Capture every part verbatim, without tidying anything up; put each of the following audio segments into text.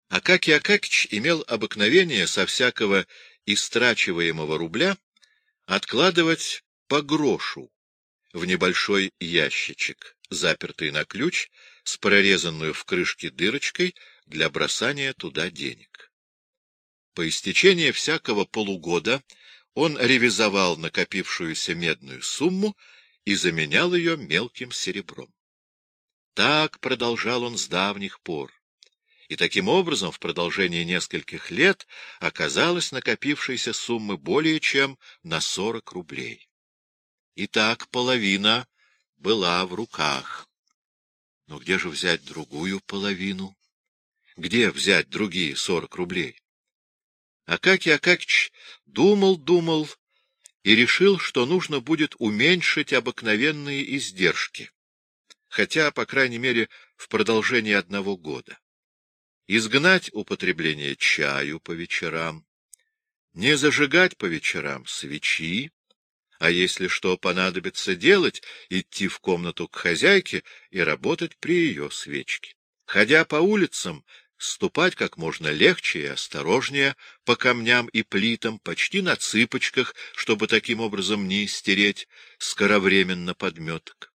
Акакий Акакич имел обыкновение со всякого истрачиваемого рубля откладывать по грошу в небольшой ящичек, запертый на ключ, с прорезанную в крышке дырочкой для бросания туда денег. По истечении всякого полугода он ревизовал накопившуюся медную сумму и заменял ее мелким серебром. Так продолжал он с давних пор. И таким образом в продолжении нескольких лет оказалось накопившейся суммы более чем на сорок рублей. Итак, половина была в руках. Но где же взять другую половину? Где взять другие сорок рублей? Акакий Акакич думал-думал и решил, что нужно будет уменьшить обыкновенные издержки, хотя, по крайней мере, в продолжении одного года. Изгнать употребление чаю по вечерам, не зажигать по вечерам свечи, а если что понадобится делать, идти в комнату к хозяйке и работать при ее свечке. Ходя по улицам, ступать как можно легче и осторожнее по камням и плитам, почти на цыпочках, чтобы таким образом не стереть скоровременно подметок.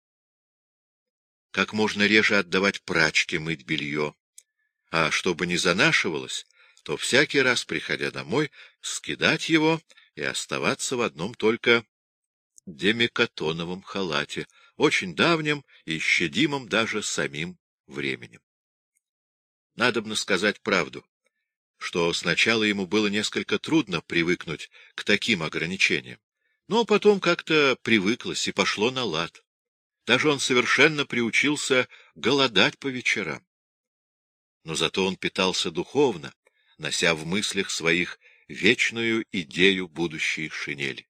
Как можно реже отдавать прачке мыть белье, а чтобы не занашивалось, то всякий раз, приходя домой, скидать его и оставаться в одном только демикатоновом халате, очень давнем и щадимом даже самим временем. Надобно сказать правду, что сначала ему было несколько трудно привыкнуть к таким ограничениям, но потом как-то привыклось и пошло на лад. Даже он совершенно приучился голодать по вечерам. Но зато он питался духовно, нося в мыслях своих вечную идею будущей шинели.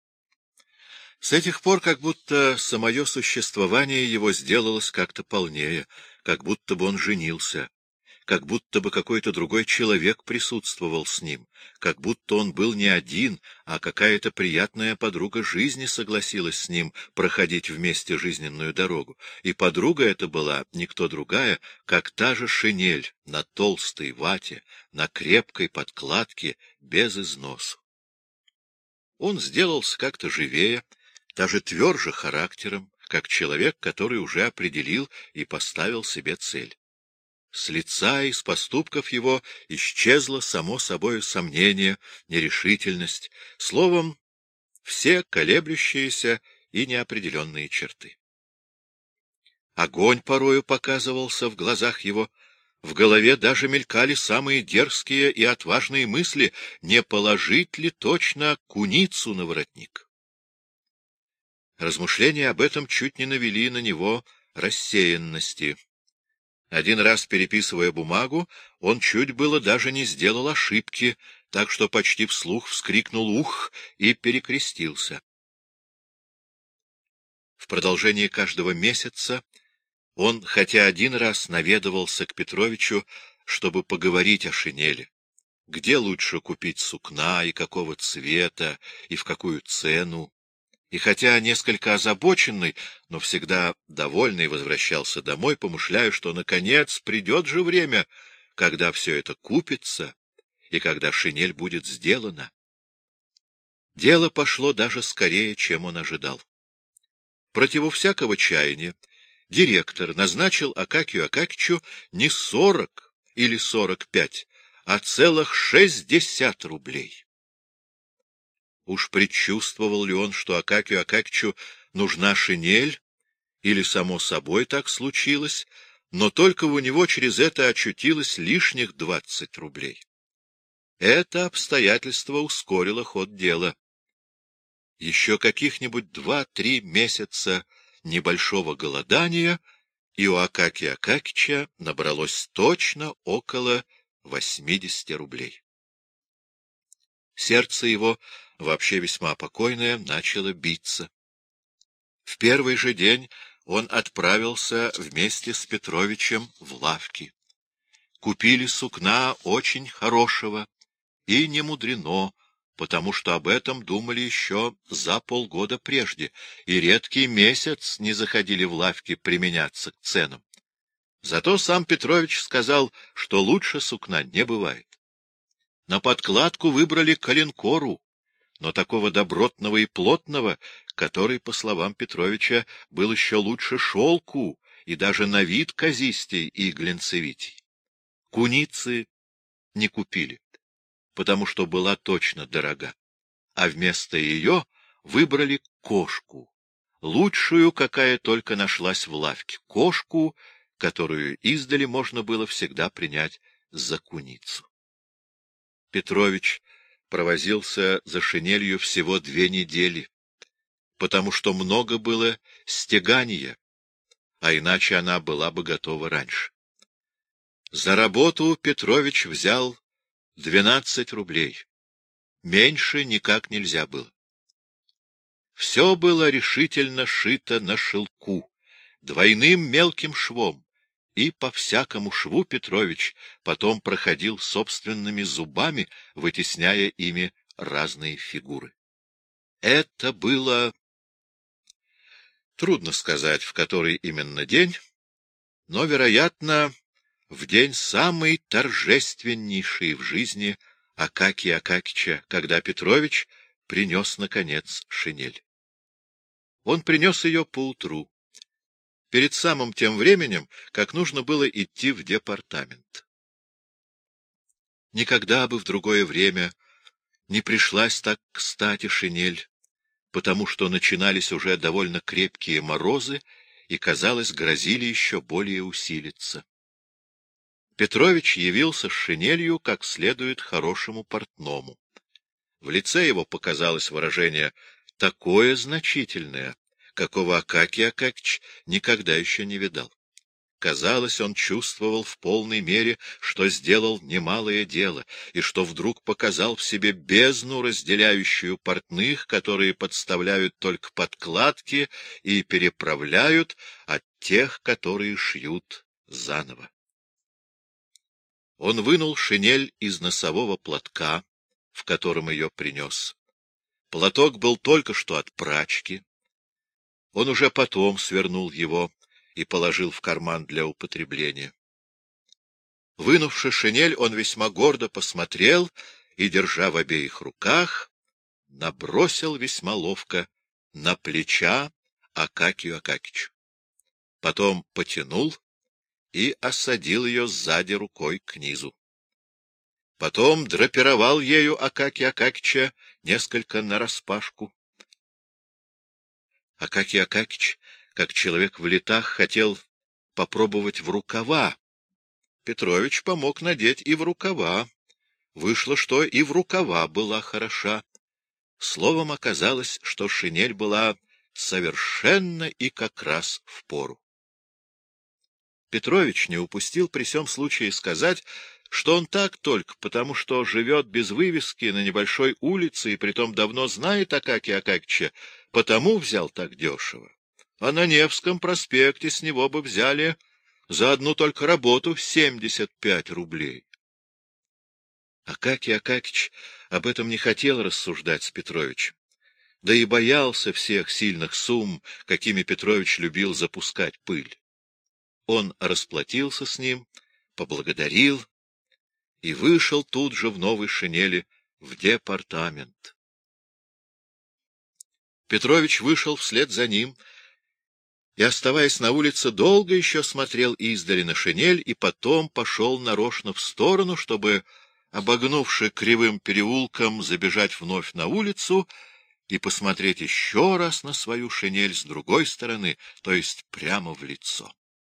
С этих пор как будто самое существование его сделалось как-то полнее, как будто бы он женился, как будто бы какой-то другой человек присутствовал с ним, как будто он был не один, а какая-то приятная подруга жизни согласилась с ним проходить вместе жизненную дорогу, и подруга эта была никто другая, как та же шинель на толстой вате, на крепкой подкладке, без износу. Он сделался как-то живее, даже тверже характером, как человек, который уже определил и поставил себе цель. С лица и с поступков его исчезло само собой сомнение, нерешительность, словом, все колеблющиеся и неопределенные черты. Огонь порою показывался в глазах его, в голове даже мелькали самые дерзкие и отважные мысли, не положить ли точно куницу на воротник. Размышления об этом чуть не навели на него рассеянности. Один раз, переписывая бумагу, он чуть было даже не сделал ошибки, так что почти вслух вскрикнул «ух» и перекрестился. В продолжении каждого месяца он, хотя один раз наведывался к Петровичу, чтобы поговорить о шинели, где лучше купить сукна и какого цвета и в какую цену, и хотя несколько озабоченный, но всегда довольный возвращался домой, помышляя, что, наконец, придет же время, когда все это купится и когда шинель будет сделана. Дело пошло даже скорее, чем он ожидал. Противу всякого чаяния директор назначил Акакию Акакичу не сорок или сорок пять, а целых шестьдесят рублей. Уж предчувствовал ли он, что Акакию Акакичу нужна шинель, или само собой так случилось, но только у него через это очутилось лишних двадцать рублей. Это обстоятельство ускорило ход дела. Еще каких-нибудь два-три месяца небольшого голодания, и у Акакия Акакича набралось точно около восьмидесяти рублей. Сердце его, вообще весьма покойное, начало биться. В первый же день он отправился вместе с Петровичем в лавки. Купили сукна очень хорошего, и не мудрено, потому что об этом думали еще за полгода прежде, и редкий месяц не заходили в лавки применяться к ценам. Зато сам Петрович сказал, что лучше сукна не бывает. На подкладку выбрали коленкору, но такого добротного и плотного, который, по словам Петровича, был еще лучше шелку и даже на вид казистей и глянцевитей. Куницы не купили, потому что была точно дорога, а вместо ее выбрали кошку, лучшую, какая только нашлась в лавке, кошку, которую издали можно было всегда принять за куницу. Петрович провозился за шинелью всего две недели, потому что много было стегания, а иначе она была бы готова раньше. За работу Петрович взял двенадцать рублей. Меньше никак нельзя было. Все было решительно шито на шелку, двойным мелким швом, и по всякому шву Петрович потом проходил собственными зубами, вытесняя ими разные фигуры. Это было... Трудно сказать, в который именно день, но, вероятно, в день самый торжественнейший в жизни Акакия Акакича, когда Петрович принес, наконец, шинель. Он принес ее поутру, перед самым тем временем, как нужно было идти в департамент. Никогда бы в другое время не пришлась так кстати шинель, потому что начинались уже довольно крепкие морозы и, казалось, грозили еще более усилиться. Петрович явился с шинелью как следует хорошему портному. В лице его показалось выражение такое значительное, какого Акакий Акакич никогда еще не видал. Казалось, он чувствовал в полной мере, что сделал немалое дело, и что вдруг показал в себе бездну, разделяющую портных, которые подставляют только подкладки и переправляют, от тех, которые шьют заново. Он вынул шинель из носового платка, в котором ее принес. Платок был только что от прачки. Он уже потом свернул его и положил в карман для употребления. Вынувши шинель, он весьма гордо посмотрел и, держа в обеих руках, набросил весьма ловко на плеча Акакию Акакичу. Потом потянул и осадил ее сзади рукой к низу. Потом драпировал ею Акакия Акакича несколько нараспашку. Акакий Акакич, как человек в летах, хотел попробовать в рукава. Петрович помог надеть и в рукава. Вышло, что и в рукава была хороша. Словом, оказалось, что шинель была совершенно и как раз впору. Петрович не упустил при сём случае сказать, что он так только, потому что живет без вывески на небольшой улице и притом давно знает Акакия Акакича, потому взял так дешево. А на Невском проспекте с него бы взяли за одну только работу семьдесят пять рублей. Акакий Акакич об этом не хотел рассуждать с Петровичем, да и боялся всех сильных сумм, какими Петрович любил запускать пыль. Он расплатился с ним, поблагодарил и вышел тут же в новой шинели в департамент. Петрович вышел вслед за ним и, оставаясь на улице, долго еще смотрел издали на шинель и потом пошел нарочно в сторону, чтобы, обогнувши кривым переулком, забежать вновь на улицу и посмотреть еще раз на свою шинель с другой стороны, то есть прямо в лицо.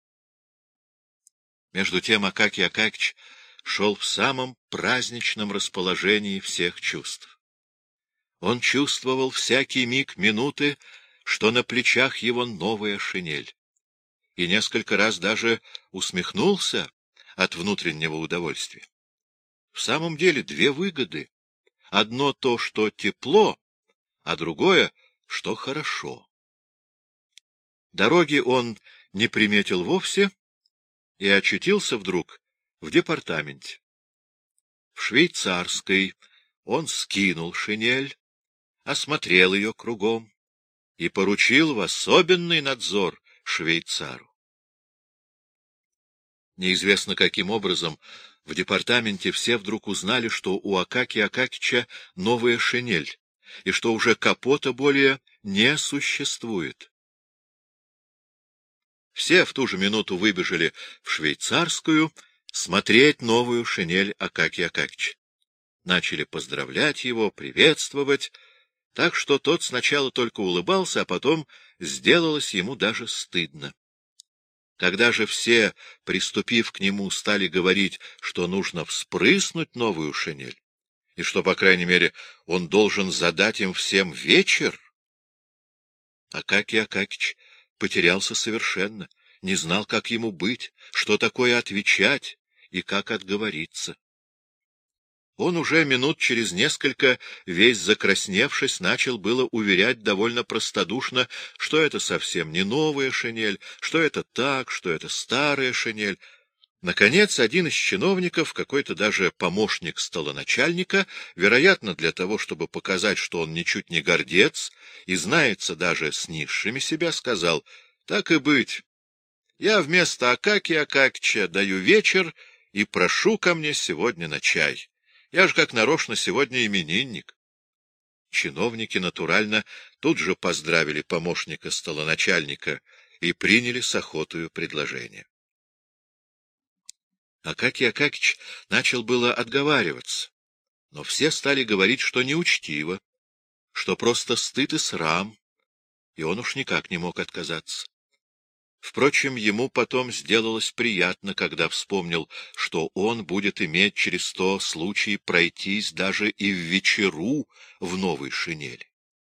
Между тем Акакий Акакич шел в самом праздничном расположении всех чувств. Он чувствовал всякий миг минуты, что на плечах его новая шинель, и несколько раз даже усмехнулся от внутреннего удовольствия. В самом деле две выгоды. Одно то, что тепло, а другое, что хорошо. Дороги он не приметил вовсе и очутился вдруг в департаменте. В швейцарской он скинул шинель, осмотрел ее кругом и поручил в особенный надзор швейцару. Неизвестно каким образом в департаменте все вдруг узнали, что у Акакия Акакича новая шинель, и что уже капота более не существует. Все в ту же минуту выбежали в швейцарскую смотреть новую шинель Акакия Акакича. Начали поздравлять его, приветствовать, так что тот сначала только улыбался, а потом сделалось ему даже стыдно. Когда же все, приступив к нему, стали говорить, что нужно вспрыснуть новую шинель, и что, по крайней мере, он должен задать им всем вечер, Акакий Акакич потерялся совершенно, не знал, как ему быть, что такое отвечать и как отговориться. Он уже минут через несколько, весь закрасневшись, начал было уверять довольно простодушно, что это совсем не новая шинель, что это так, что это старая шинель. Наконец, один из чиновников, какой-то даже помощник столоначальника, вероятно, для того, чтобы показать, что он ничуть не гордец и знается даже с низшими себя, сказал: «Так и быть, я вместо Акакия Акакича даю вечер и прошу ко мне сегодня на чай. Я же как нарочно сегодня именинник». Чиновники, натурально, тут же поздравили помощника столоначальника и приняли с охотою предложение. Акакий Акакич начал было отговариваться, но все стали говорить, что неучтиво, что просто стыд и срам, и он уж никак не мог отказаться. Впрочем, ему потом сделалось приятно, когда вспомнил, что он будет иметь через то случай пройтись даже и в вечеру в новой шинели.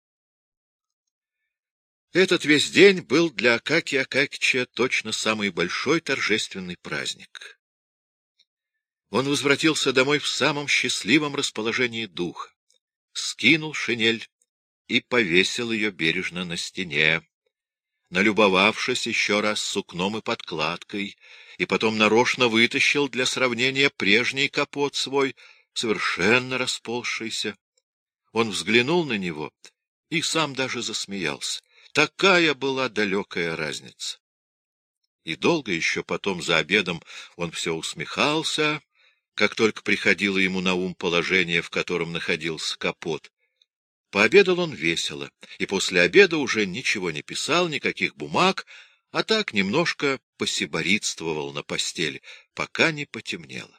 Этот весь день был для Акакия Акакича точно самый большой торжественный праздник. Он возвратился домой в самом счастливом расположении духа, скинул шинель и повесил ее бережно на стене, налюбовавшись еще раз сукном и подкладкой, и потом нарочно вытащил для сравнения прежний капот свой, совершенно расползшийся. Он взглянул на него и сам даже засмеялся. Такая была далекая разница. И долго еще потом за обедом он все усмехался, как только приходило ему на ум положение, в котором находился капот. Пообедал он весело, и после обеда уже ничего не писал, никаких бумаг, а так немножко посиборитствовал на постели, пока не потемнело.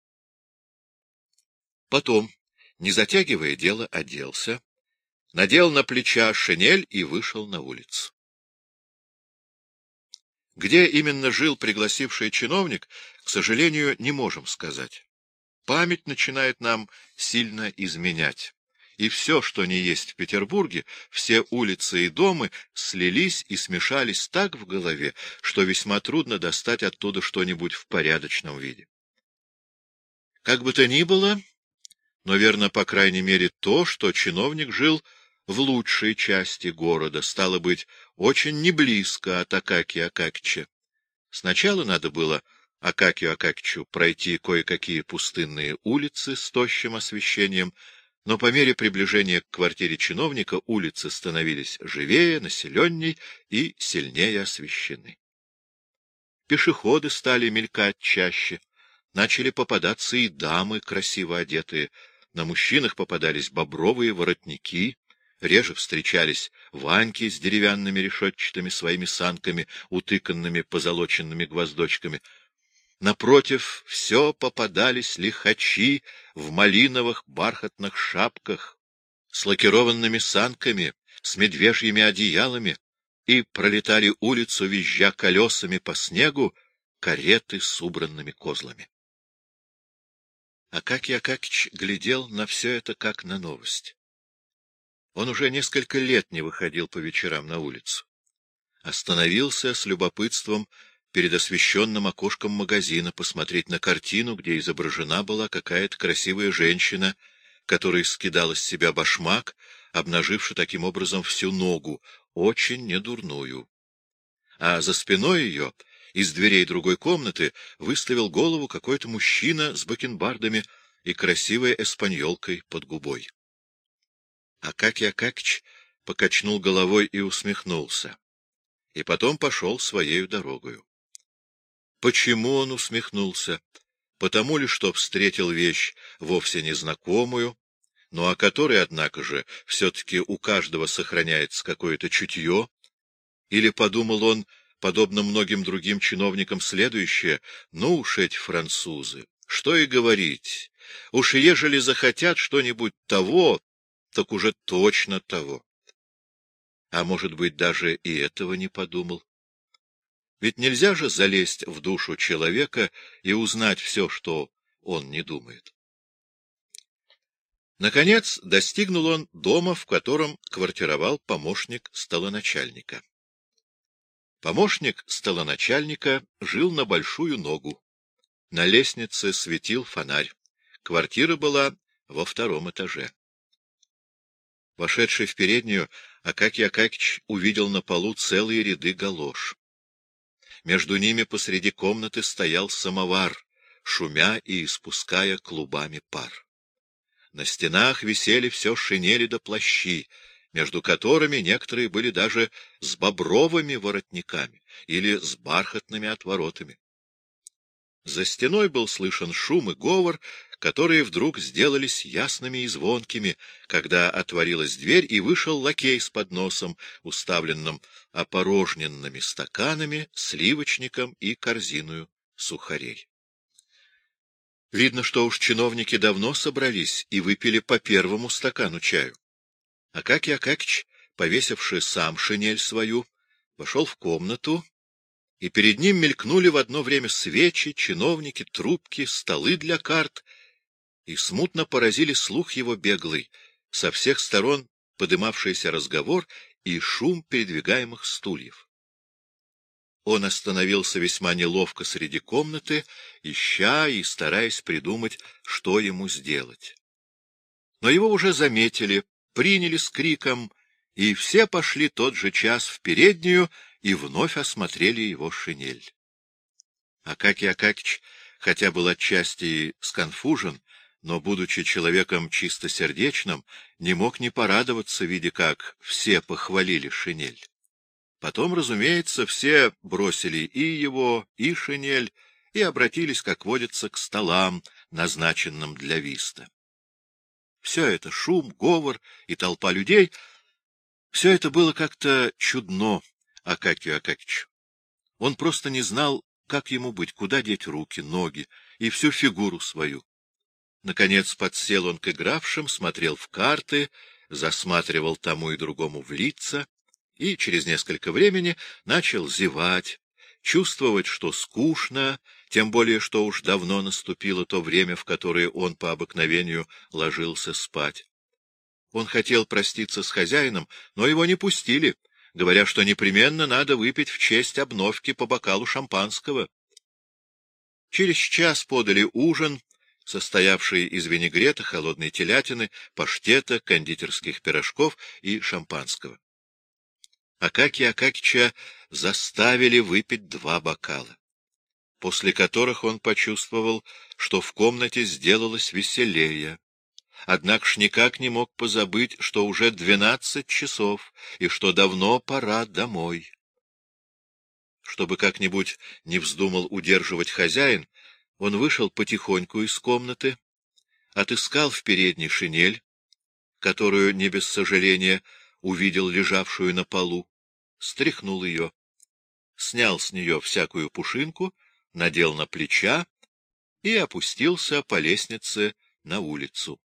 Потом, не затягивая дело, оделся, надел на плеча шинель и вышел на улицу. Где именно жил пригласивший чиновник, к сожалению, не можем сказать. Память начинает нам сильно изменять. И все, что не есть в Петербурге, все улицы и дома слились и смешались так в голове, что весьма трудно достать оттуда что-нибудь в порядочном виде. Как бы то ни было, но верно, по крайней мере, то, что чиновник жил в лучшей части города, стало быть, очень неблизко от Акакия Акакича. Сначала надо было Акакию Акакичу пройти кое-какие пустынные улицы с тощим освещением, но по мере приближения к квартире чиновника улицы становились живее, населенней и сильнее освещены. Пешеходы стали мелькать чаще, начали попадаться и дамы, красиво одетые, на мужчинах попадались бобровые воротники, реже встречались ваньки с деревянными решетчатыми своими санками, утыканными позолоченными гвоздочками. Напротив, все попадались лихачи в малиновых бархатных шапках, с лакированными санками, с медвежьими одеялами, и пролетали улицу, визжа колесами по снегу, кареты с убранными козлами. Акакий Акакич глядел на все это как на новость. Он уже несколько лет не выходил по вечерам на улицу. Остановился с любопытством перед освещенным окошком магазина посмотреть на картину, где изображена была какая-то красивая женщина, которая скидала с себя башмак, обнаживши таким образом всю ногу, очень недурную. А за спиной ее, из дверей другой комнаты, выставил голову какой-то мужчина с бакенбардами и красивой эспаньолкой под губой. Акакий Акакич покачнул головой и усмехнулся, и потом пошел своею дорогою. Почему он усмехнулся? Потому ли, что встретил вещь вовсе незнакомую, но о которой, однако же, все-таки у каждого сохраняется какое-то чутье? Или подумал он, подобно многим другим чиновникам, следующее: ну уж эти французы, что и говорить, уж ежели захотят что-нибудь того, так уже точно того. А может быть, даже и этого не подумал. Ведь нельзя же залезть в душу человека и узнать все, что он не думает. Наконец достигнул он дома, в котором квартировал помощник столоначальника. Помощник столоначальника жил на большую ногу. На лестнице светил фонарь. Квартира была во втором этаже. Вошедший в переднюю, Акакий Акакич увидел на полу целые ряды галош. Между ними посреди комнаты стоял самовар, шумя и испуская клубами пар. На стенах висели все шинели да плащи, между которыми некоторые были даже с бобровыми воротниками или с бархатными отворотами. За стеной был слышен шум и говор, которые вдруг сделались ясными и звонкими, когда отворилась дверь, и вышел лакей с подносом, уставленным опорожненными стаканами, сливочником и корзиною сухарей. Видно, что уж чиновники давно собрались и выпили по первому стакану чаю. Акакий Акакич, повесивший сам шинель свою, вошел в комнату, и перед ним мелькнули в одно время свечи, чиновники, трубки, столы для карт, и смутно поразили слух его беглый, со всех сторон подымавшийся разговор и шум передвигаемых стульев. Он остановился весьма неловко среди комнаты, ища и стараясь придумать, что ему сделать. Но его уже заметили, приняли с криком, и все пошли тот же час в переднюю и вновь осмотрели его шинель. Акакий Акакич, хотя был отчасти сконфужен, но, будучи человеком чистосердечным, не мог не порадоваться, видя, как все похвалили шинель. Потом, разумеется, все бросили и его, и шинель, и обратились, как водится, к столам, назначенным для виста. Все это — шум, говор и толпа людей — все это было как-то чудно Акакию Акакичу. Он просто не знал, как ему быть, куда деть руки, ноги и всю фигуру свою. Наконец подсел он к игравшим, смотрел в карты, засматривал тому и другому в лица, и через несколько времени начал зевать, чувствовать, что скучно, тем более, что уж давно наступило то время, в которое он по обыкновению ложился спать. Он хотел проститься с хозяином, но его не пустили, говоря, что непременно надо выпить в честь обновки по бокалу шампанского. Через час подали ужин, состоявший из винегрета, холодной телятины, паштета, кондитерских пирожков и шампанского. Акакия Акакича заставили выпить два бокала, после которых он почувствовал, что в комнате сделалось веселее. Однако ж никак не мог позабыть, что уже двенадцать часов и что давно пора домой. Чтобы как-нибудь не вздумал удерживать хозяин, он вышел потихоньку из комнаты, отыскал в передней шинель, которую, не без сожаления, увидел лежавшую на полу, стряхнул ее, снял с нее всякую пушинку, надел на плеча и опустился по лестнице на улицу.